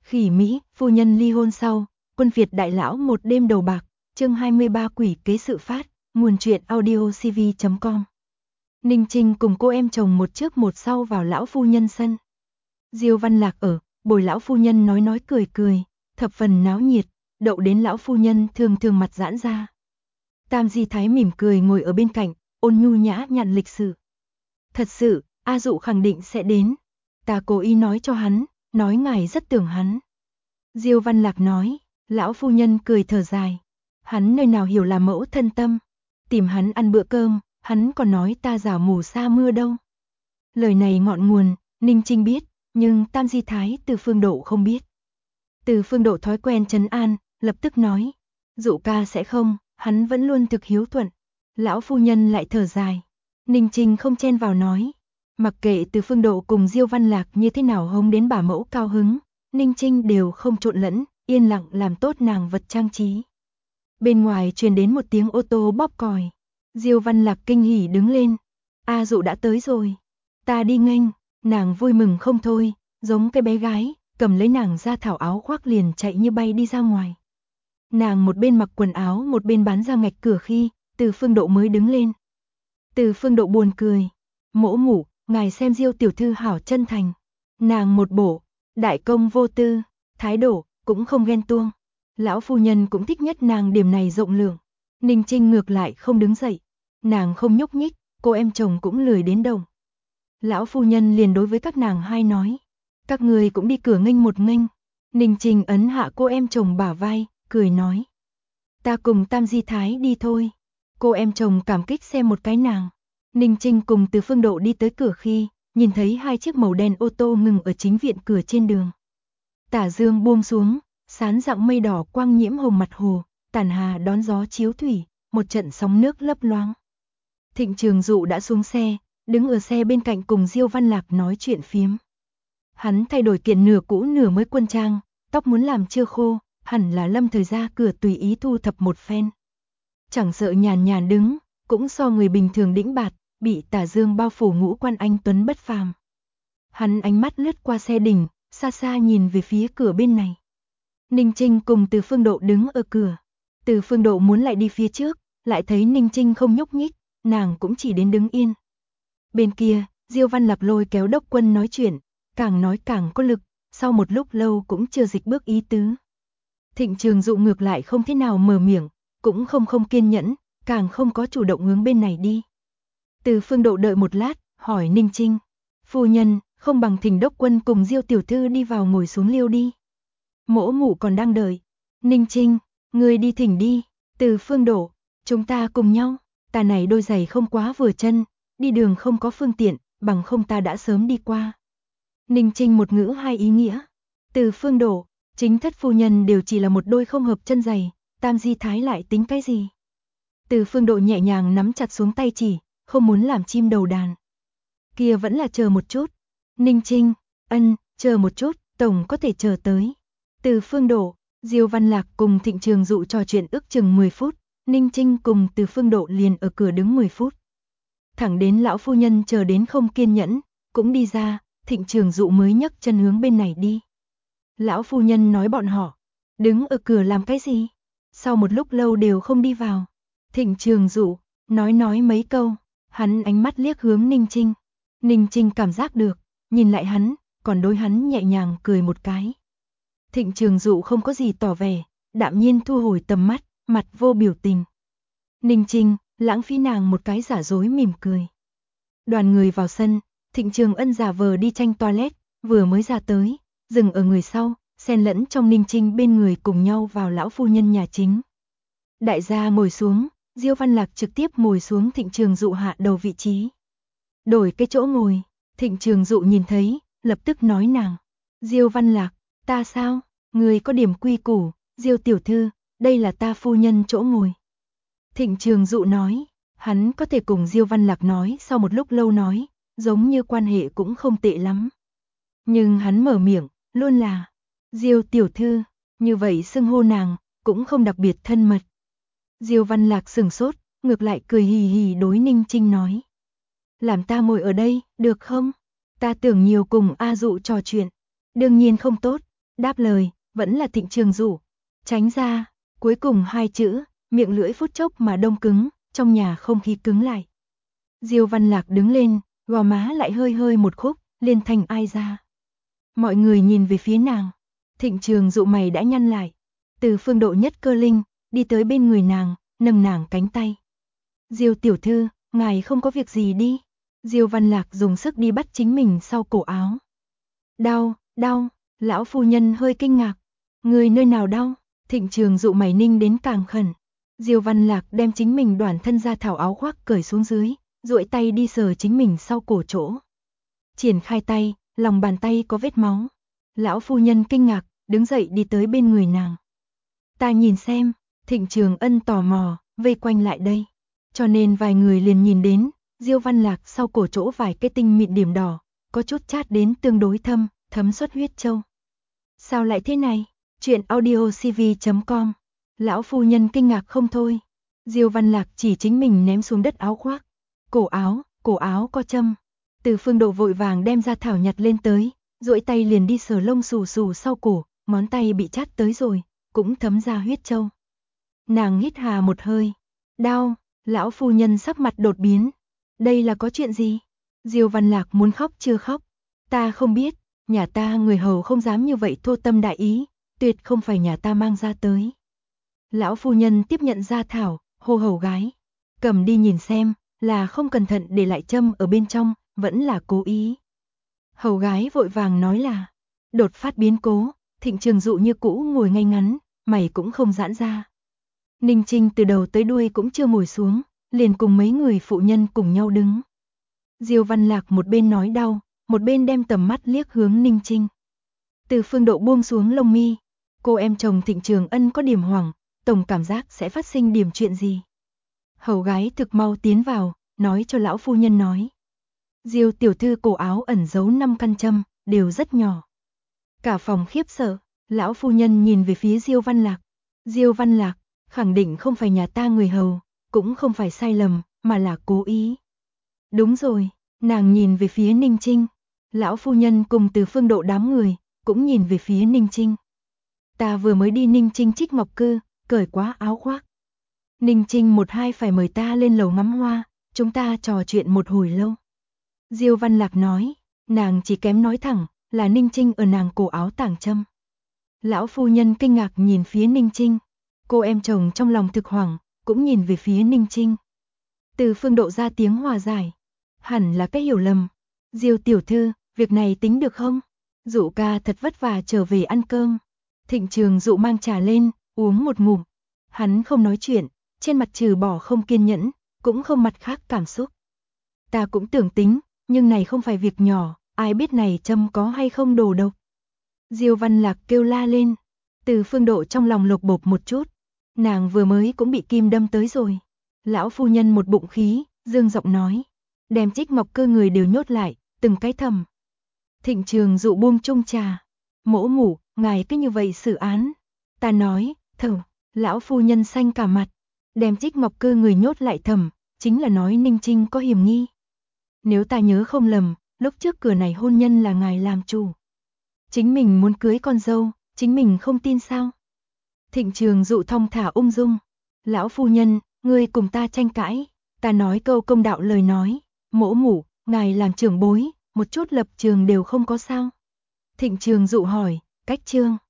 Khỉ Mỹ, phu nhân ly hôn sau, quân Việt đại lão một đêm đầu bạc, chương 23 quỷ kế sự phát, nguồn truyện audiocv.com. Ninh Trinh cùng cô em chồng một trước một sau vào lão phu nhân sân. Diêu Văn Lạc ở, bồi lão phu nhân nói cười, thập phần náo nhiệt, đậu đến lão phu nhân thường mặt giãn ra. Tam Di Thái mỉm cười ngồi ở bên cạnh, ôn nhu nhã nhặn lịch sự. Thật sự, A Dụ khẳng định sẽ đến. Ta cố ý nói cho hắn, nói ngài rất tưởng hắn. Diêu Văn Lạc nói, lão phu nhân cười thở dài. Hắn nơi nào hiểu là mẫu thân tâm. Tìm hắn ăn bữa cơm, hắn còn nói ta giả mù sa mưa đâu. Lời này ngọn nguồn, Ninh Trinh biết, nhưng Tam Di Thái Từ Phương Độ không biết. Từ Phương Độ thói quen trấn an, lập tức nói, Dụ ca sẽ không, hắn vẫn luôn thực hiếu thuận. Lão phu nhân lại thở dài. Ninh Trinh không chen vào nói, mặc kệ Từ Phương Độ cùng Diêu Văn Lạc như thế nào hống đến bà mẫu cao hứng, Ninh Trinh đều không trộn lẫn, yên lặng làm tốt nàng vật trang trí. Bên ngoài truyền đến một tiếng ô tô bóp còi. Diêu Văn Lạc kinh hỉ đứng lên. A Dụ đã tới rồi. Ta đi nghênh. Nàng vui mừng không thôi, giống cái bé gái, cầm lấy nàng ra thảo áo khoác liền chạy như bay đi ra ngoài. Nàng một bên mặc quần áo một bên bán ra ngạch cửa khi, Từ Phương Độ mới đứng lên. Từ Phương Độ buồn cười. Mỗ mụ, ngài xem Diêu tiểu thư hảo chân thành. Nàng một bộ, đại công vô tư, thái độ, cũng không ghen tuông. Lão phu nhân cũng thích nhất nàng điểm này rộng lượng. Ninh Trinh ngược lại không đứng dậy. Nàng không nhúc nhích, cô em chồng cũng lười đến động. Lão phu nhân liền đối với các nàng hai nói. Các người cũng đi cửa nghênh một nghênh. Ninh Trinh ấn hạ cô em chồng bả vai, cười nói. Ta cùng Tam Di Thái đi thôi. Cô em chồng cảm kích xem một cái nàng. Ninh Trinh cùng Từ Phương Độ đi tới cửa khi, nhìn thấy hai chiếc màu đen ô tô ngừng ở chính viện cửa trên đường. Tả dương buông xuống, sán dạng mây đỏ quang nhiễm hồng mặt hồ, tàn hà đón gió chiếu thủy, một trận sóng nước lấp loáng. Thịnh Trường Dụ đã xuống xe, đứng ở xe bên cạnh cùng Diêu Văn Lạc nói chuyện phiếm. Hắn thay đổi kiện nửa cũ nửa mới quân trang, tóc muốn làm chưa khô, hẳn là lâm thời ra cửa tùy ý thu thập một phen. Chẳng sợ nhàn đứng, cũng so người bình thường đĩnh bạt, bị tà dương bao phủ ngũ quan anh tuấn bất phàm. Hắn ánh mắt lướt qua xe đỉnh, xa xa nhìn về phía cửa bên này. Ninh Trinh cùng Từ Phương Độ đứng ở cửa. Từ Phương Độ muốn lại đi phía trước, lại thấy Ninh Trinh không nhúc nhích, nàng cũng chỉ đến đứng yên. Bên kia, Diêu Văn Lạc lôi kéo Đốc Quân nói chuyện, càng nói càng có lực, sau một lúc lâu cũng chưa dịch bước ý tứ. Thịnh Trường Dụ ngược lại không thế nào mở miệng, cũng không kiên nhẫn, càng không có chủ động hướng bên này đi. Từ Phương Độ đợi một lát, hỏi Ninh Trinh, phu nhân, không bằng thỉnh Đốc Quân cùng Diêu tiểu thư đi vào ngồi xuống liêu đi. Mỗ mụ còn đang đợi. Ninh Trinh, người đi thỉnh đi. Từ Phương Độ, chúng ta cùng nhau. Ta này đôi giày không quá vừa chân, đi đường không có phương tiện, bằng không ta đã sớm đi qua. Ninh Trinh một ngữ hai ý nghĩa. Từ Phương Độ, chính thất phu nhân đều chỉ là một đôi không hợp chân giày, Tam Di Thái lại tính cái gì? Từ Phương Độ nhẹ nhàng nắm chặt xuống tay chỉ, không muốn làm chim đầu đàn. Kia vẫn là chờ một chút. Ninh Trinh, chờ một chút, tổng có thể chờ tới. Từ Phương Độ, Diêu Văn Lạc cùng Thịnh Trường Dụ trò chuyện ước chừng 10 phút, Ninh Trinh cùng Từ Phương Độ liền ở cửa đứng 10 phút. Thẳng đến lão phu nhân chờ đến không kiên nhẫn, cũng đi ra, Thịnh Trường Dụ mới nhấc chân hướng bên này đi. Lão phu nhân nói bọn họ, đứng ở cửa làm cái gì? Sau một lúc lâu đều không đi vào. Thịnh Trường Dụ, nói mấy câu, hắn ánh mắt liếc hướng Ninh Trinh. Ninh Trinh cảm giác được, nhìn lại hắn, còn đối hắn nhẹ nhàng cười một cái. Thịnh Trường Dụ không có gì tỏ vẻ, đạm nhiên thu hồi tầm mắt, mặt vô biểu tình. Ninh Trinh, lãng phí nàng một cái giả dối mỉm cười. Đoàn người vào sân, Thịnh Trường Ân giả vờ đi tranh toilet, vừa mới ra tới, dừng ở người sau, xen lẫn trong Ninh Trinh bên người cùng nhau vào lão phu nhân nhà chính. Đại gia ngồi xuống, Diêu Văn Lạc trực tiếp ngồi xuống Thịnh Trường Dụ hạ đầu vị trí. Đổi cái chỗ ngồi, Thịnh Trường Dụ nhìn thấy, lập tức nói nàng. Diêu Văn Lạc, ta sao? Người có điểm quy củ, Diêu tiểu thư, đây là ta phu nhân chỗ ngồi. Thịnh Trường Dụ nói, hắn có thể cùng Diêu Văn Lạc nói sau một lúc lâu nói, giống như quan hệ cũng không tệ lắm. Nhưng hắn mở miệng, luôn là, Diêu tiểu thư, như vậy xưng hô nàng, cũng không đặc biệt thân mật. Diêu Văn Lạc sửng sốt, ngược lại cười hì hì đối Ninh Trinh nói. Làm ta ngồi ở đây, được không? Ta tưởng nhiều cùng A Dụ trò chuyện. Đương nhiên không tốt, Đáp lời, vẫn là Thịnh Trường Dụ. Tránh ra, cuối cùng hai chữ, miệng lưỡi phút chốc mà đông cứng, trong nhà không khí cứng lại. Diêu Văn Lạc đứng lên, gò má lại hơi hơi một khúc, liền thành ai ra. Mọi người nhìn về phía nàng. Thịnh Trường Dụ mày đã nhăn lại. Từ Phương Độ nhất cơ linh, đi tới bên người nàng, nâng nàng cánh tay. Diêu tiểu thư, ngài không có việc gì đi. Diêu Văn Lạc dùng sức đi bắt chính mình sau cổ áo. Đau, đau, lão phu nhân hơi kinh ngạc. Người nơi nào đau? Thịnh Trường Dụ mày ninh đến càng khẩn. Diêu Văn Lạc đem chính mình đoản thân ra thảo áo khoác cởi xuống dưới, duỗi tay đi sờ chính mình sau cổ chỗ. Triển khai tay, lòng bàn tay có vết máu. Lão phu nhân kinh ngạc, đứng dậy đi tới bên người nàng. Ta nhìn xem, Thịnh Trường Ân tò mò, vây quanh lại đây. Cho nên vài người liền nhìn đến, Diêu Văn Lạc sau cổ chỗ vài cái tinh mịn điểm đỏ, có chút chát đến tương đối thâm, thấm xuất huyết châu. Sao lại thế này? Chuyện audiocv.com. Lão phu nhân kinh ngạc không thôi. Diêu Văn Lạc chỉ chính mình ném xuống đất áo khoác. Cổ áo có châm. Từ Phương Độ vội vàng đem ra thảo nhặt lên tới, duỗi tay liền đi sờ lông xù xù sau cổ, ngón tay bị chát tới rồi, cũng thấm ra huyết châu. Nàng hít hà một hơi. Đau, lão phu nhân sắc mặt đột biến. Đây là có chuyện gì? Diêu Văn Lạc muốn khóc chưa khóc. Ta không biết, nhà ta người hầu không dám như vậy thô tâm đại ý, tuyệt không phải nhà ta mang ra tới. Lão phu nhân tiếp nhận ra thảo, hô hầu gái. Cầm đi nhìn xem, là không cẩn thận để lại châm ở bên trong, vẫn là cố ý. Hầu gái vội vàng nói là, đột phát biến cố, Thịnh Trường Dụ như cũ ngồi ngay ngắn, mày cũng không giãn ra. Ninh Trinh từ đầu tới đuôi cũng chưa ngồi xuống, liền cùng mấy người phụ nhân cùng nhau đứng. Diêu Văn Lạc một bên nói đau, một bên đem tầm mắt liếc hướng Ninh Trinh. Từ Phương Độ buông xuống lông mi, cô em chồng Thịnh Trường Ân có điểm hoảng, tổng cảm giác sẽ phát sinh điểm chuyện gì. Hầu gái thực mau tiến vào, nói cho lão phu nhân nói. Diêu tiểu thư cổ áo ẩn giấu 5 căn châm, đều rất nhỏ. Cả phòng khiếp sợ, lão phu nhân nhìn về phía Diêu Văn Lạc. Diêu Văn Lạc, khẳng định không phải nhà ta người hầu, cũng không phải sai lầm, mà là cố ý. Đúng rồi, nàng nhìn về phía Ninh Trinh. Lão phu nhân cùng Từ Phương Độ đám người, cũng nhìn về phía Ninh Trinh. Ta vừa mới đi Ninh Trinh Trích Ngọc Cư, cởi quá áo khoác. Ninh Trinh một hai phải mời ta lên lầu ngắm hoa, chúng ta trò chuyện một hồi lâu. Diêu Văn Lạc nói, nàng chỉ kém nói thẳng, là Ninh Trinh ở nàng cổ áo tảng châm. Lão phu nhân kinh ngạc nhìn phía Ninh Trinh. Cô em chồng trong lòng thực hoảng, cũng nhìn về phía Ninh Trinh. Từ Phương Độ ra tiếng hòa giải. Hẳn là cái hiểu lầm. Diêu tiểu thư, việc này tính được không? Dụ ca thật vất vả trở về ăn cơm. Thịnh Trường Dụ mang trà lên, uống một ngụm. Hắn không nói chuyện, trên mặt trừ bỏ không kiên nhẫn, cũng không mặt khác cảm xúc. Ta cũng tưởng tính, nhưng này không phải việc nhỏ, ai biết này châm có hay không đồ độc. Diêu Văn Lạc kêu la lên. Từ Phương Độ trong lòng lột bột một chút. Nàng vừa mới cũng bị kim đâm tới rồi. Lão phu nhân một bụng khí, dương giọng nói. Đem Trích Ngọc Cư người đều nhốt lại, từng cái thầm. Thịnh Trường Dụ buông chung trà. Mỗ mủ, ngài cứ như vậy xử án. Ta nói, thầm, lão phu nhân xanh cả mặt. Đem Trích Ngọc Cư người nhốt lại thầm, chính là nói Ninh Trinh có hiểm nghi. Nếu ta nhớ không lầm, lúc trước cửa này hôn nhân là ngài làm chủ. Chính mình muốn cưới con dâu, chính mình không tin sao? Thịnh Trường Dụ thong thả ung dung. Lão phu nhân, ngươi cùng ta tranh cãi, ta nói câu công đạo lời nói, mỗ mủ, ngài làm trưởng bối, một chút lập trường đều không có sao. Thịnh Trường Dụ hỏi, cách trương.